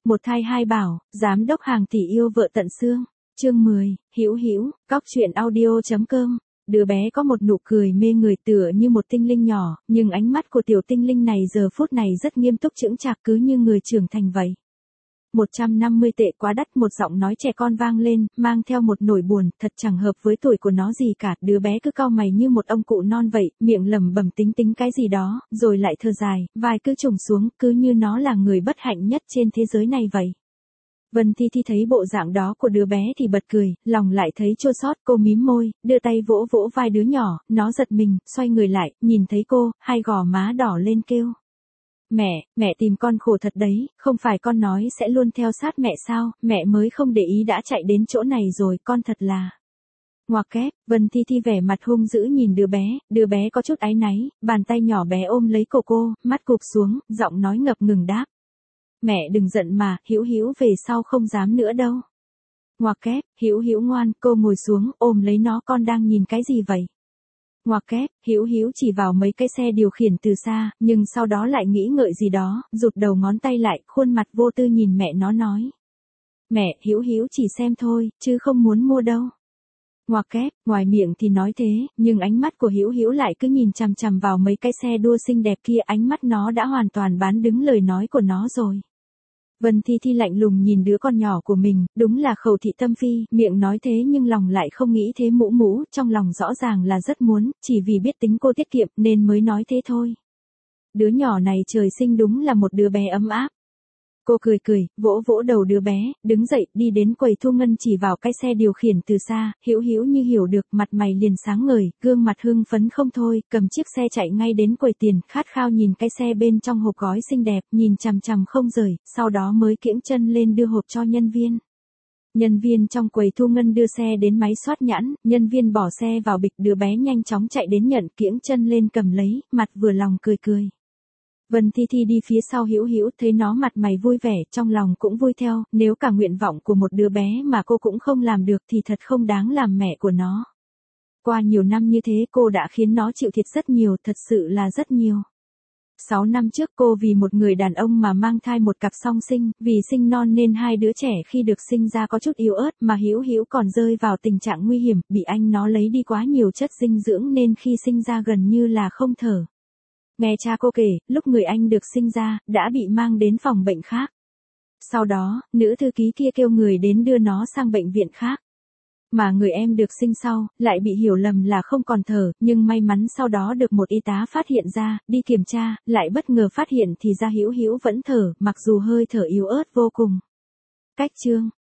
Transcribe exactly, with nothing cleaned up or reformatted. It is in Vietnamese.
Một thai hai bảo, giám đốc hàng tỷ yêu vợ tận xương. Chương mười, Hữu Hữu, cóc truyện audio chấm com. Đứa bé có một nụ cười mê người tựa như một tinh linh nhỏ, nhưng ánh mắt của tiểu tinh linh này giờ phút này rất nghiêm túc chững chạc cứ như người trưởng thành vậy. một trăm năm mươi tệ quá đắt, một giọng nói trẻ con vang lên, mang theo một nỗi buồn, thật chẳng hợp với tuổi của nó gì cả. Đứa bé cứ cau mày như một ông cụ non vậy, miệng lẩm bẩm tính tính cái gì đó, rồi lại thở dài, vai cứ trùng xuống, cứ như nó là người bất hạnh nhất trên thế giới này vậy. Vân Thi Thi thấy bộ dạng đó của đứa bé thì bật cười, lòng lại thấy chua xót, cô mím môi, đưa tay vỗ vỗ vai đứa nhỏ, nó giật mình, xoay người lại, nhìn thấy cô, hai gò má đỏ lên kêu. Mẹ, mẹ tìm con khổ thật đấy, không phải con nói sẽ luôn theo sát mẹ sao, mẹ mới không để ý đã chạy đến chỗ này rồi, con thật là... Ngoặc kép, Vân Thi Thi vẻ mặt hung dữ nhìn đứa bé, đứa bé có chút áy náy, bàn tay nhỏ bé ôm lấy cổ cô, mắt cụp xuống, giọng nói ngập ngừng đáp. Mẹ đừng giận mà, Hữu Hữu về sau không dám nữa đâu. Ngoặc kép, Hữu Hữu ngoan, cô ngồi xuống, ôm lấy nó, con đang nhìn cái gì vậy? Ngoặc kép, Hữu Hữu chỉ vào mấy cái xe điều khiển từ xa, nhưng sau đó lại nghĩ ngợi gì đó, rụt đầu ngón tay lại, khuôn mặt vô tư nhìn mẹ nó nói. Mẹ, Hữu Hữu chỉ xem thôi, chứ không muốn mua đâu. Ngoặc kép, ngoài miệng thì nói thế, nhưng ánh mắt của Hữu Hữu lại cứ nhìn chằm chằm vào mấy cái xe đua xinh đẹp kia, ánh mắt nó đã hoàn toàn bán đứng lời nói của nó rồi. Vân Thi Thi lạnh lùng nhìn đứa con nhỏ của mình, đúng là khẩu thị tâm phi, miệng nói thế nhưng lòng lại không nghĩ thế mũ mũ, trong lòng rõ ràng là rất muốn, chỉ vì biết tính cô tiết kiệm nên mới nói thế thôi. Đứa nhỏ này trời sinh đúng là một đứa bé ấm áp. Cô cười cười, vỗ vỗ đầu đứa bé, đứng dậy, đi đến quầy thu ngân chỉ vào cái xe điều khiển từ xa, Hữu Hữu như hiểu được, mặt mày liền sáng ngời, gương mặt hưng phấn không thôi, cầm chiếc xe chạy ngay đến quầy tiền, khát khao nhìn cái xe bên trong hộp gói xinh đẹp, nhìn chằm chằm không rời, sau đó mới kiễng chân lên đưa hộp cho nhân viên. Nhân viên trong quầy thu ngân đưa xe đến máy soát nhãn, nhân viên bỏ xe vào bịch, đứa bé nhanh chóng chạy đến nhận, kiễng chân lên cầm lấy, mặt vừa lòng cười cười. Vân Thi Thi đi phía sau Hữu Hữu, thấy nó mặt mày vui vẻ, trong lòng cũng vui theo, nếu cả nguyện vọng của một đứa bé mà cô cũng không làm được thì thật không đáng làm mẹ của nó. Qua nhiều năm như thế cô đã khiến nó chịu thiệt rất nhiều, thật sự là rất nhiều. Sáu năm trước cô vì một người đàn ông mà mang thai một cặp song sinh, vì sinh non nên hai đứa trẻ khi được sinh ra có chút yếu ớt mà Hữu Hữu còn rơi vào tình trạng nguy hiểm, bị anh nó lấy đi quá nhiều chất dinh dưỡng nên khi sinh ra gần như là không thở. Nghe cha cô kể, lúc người anh được sinh ra, đã bị mang đến phòng bệnh khác. Sau đó, nữ thư ký kia kêu người đến đưa nó sang bệnh viện khác. Mà người em được sinh sau, lại bị hiểu lầm là không còn thở, nhưng may mắn sau đó được một y tá phát hiện ra, đi kiểm tra, lại bất ngờ phát hiện thì ra Hữu Hữu vẫn thở, mặc dù hơi thở yếu ớt vô cùng. Cách chương.